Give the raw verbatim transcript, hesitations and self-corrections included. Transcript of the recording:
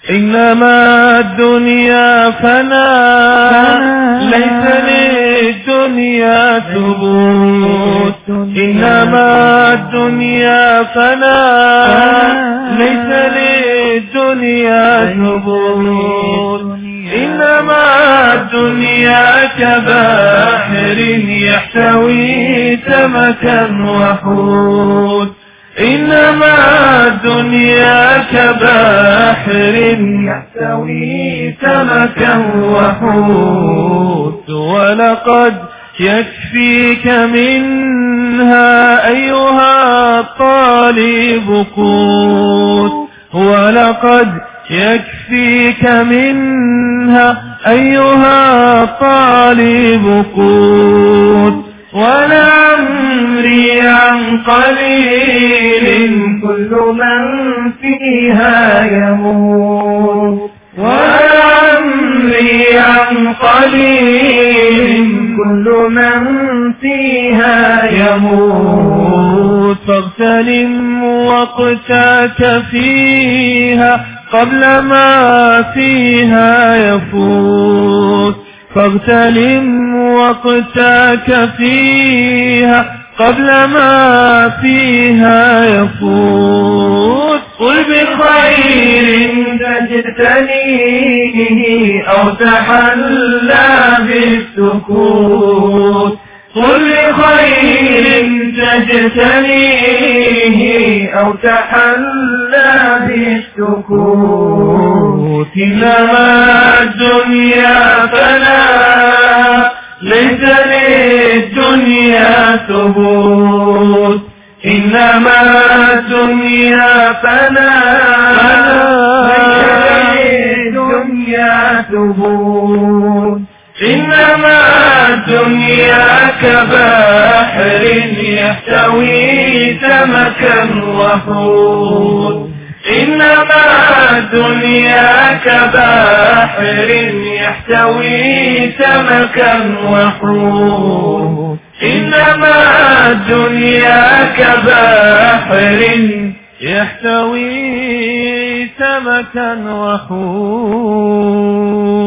إنما الدنيا فناء ليس للدنيا ثبوت. إنما الدنيا فناء ليس للدنيا ثبوت. إنما الدنيا كبحر يحتوي سمكا وحوت. إنما الدنيا كبحر يحتوي سمكا وحوت. ولقد يكفيك منها أيها الطالب قوت. ولقد يكفيك منها أيها الطالب قوت. ولعمري عن قليل كل من فيها يموت. ولعمري عن قليل كل من فيها يموت. فاغتنم وقتك فيها قبل ما فيها يفوت. فاغتنم وقتك فيها قبل ما فيها يفوت. قل بخير تجتنيه أو تحلى بالسكوت. قل بخير تجتنيه أو تحلى بالسكوت. إنما الدنيا فناء ليس للدنيا ثبوت. إنما الدنيا فناء ليس للدنيا ثبوت. إنما الدنيا كبحر يحتوي سمكا وحوت. إنما الدنيا كبحر يحتوي سمكا وحوت. إنما الدنيا كبحر يحتوي سمكا وحوت.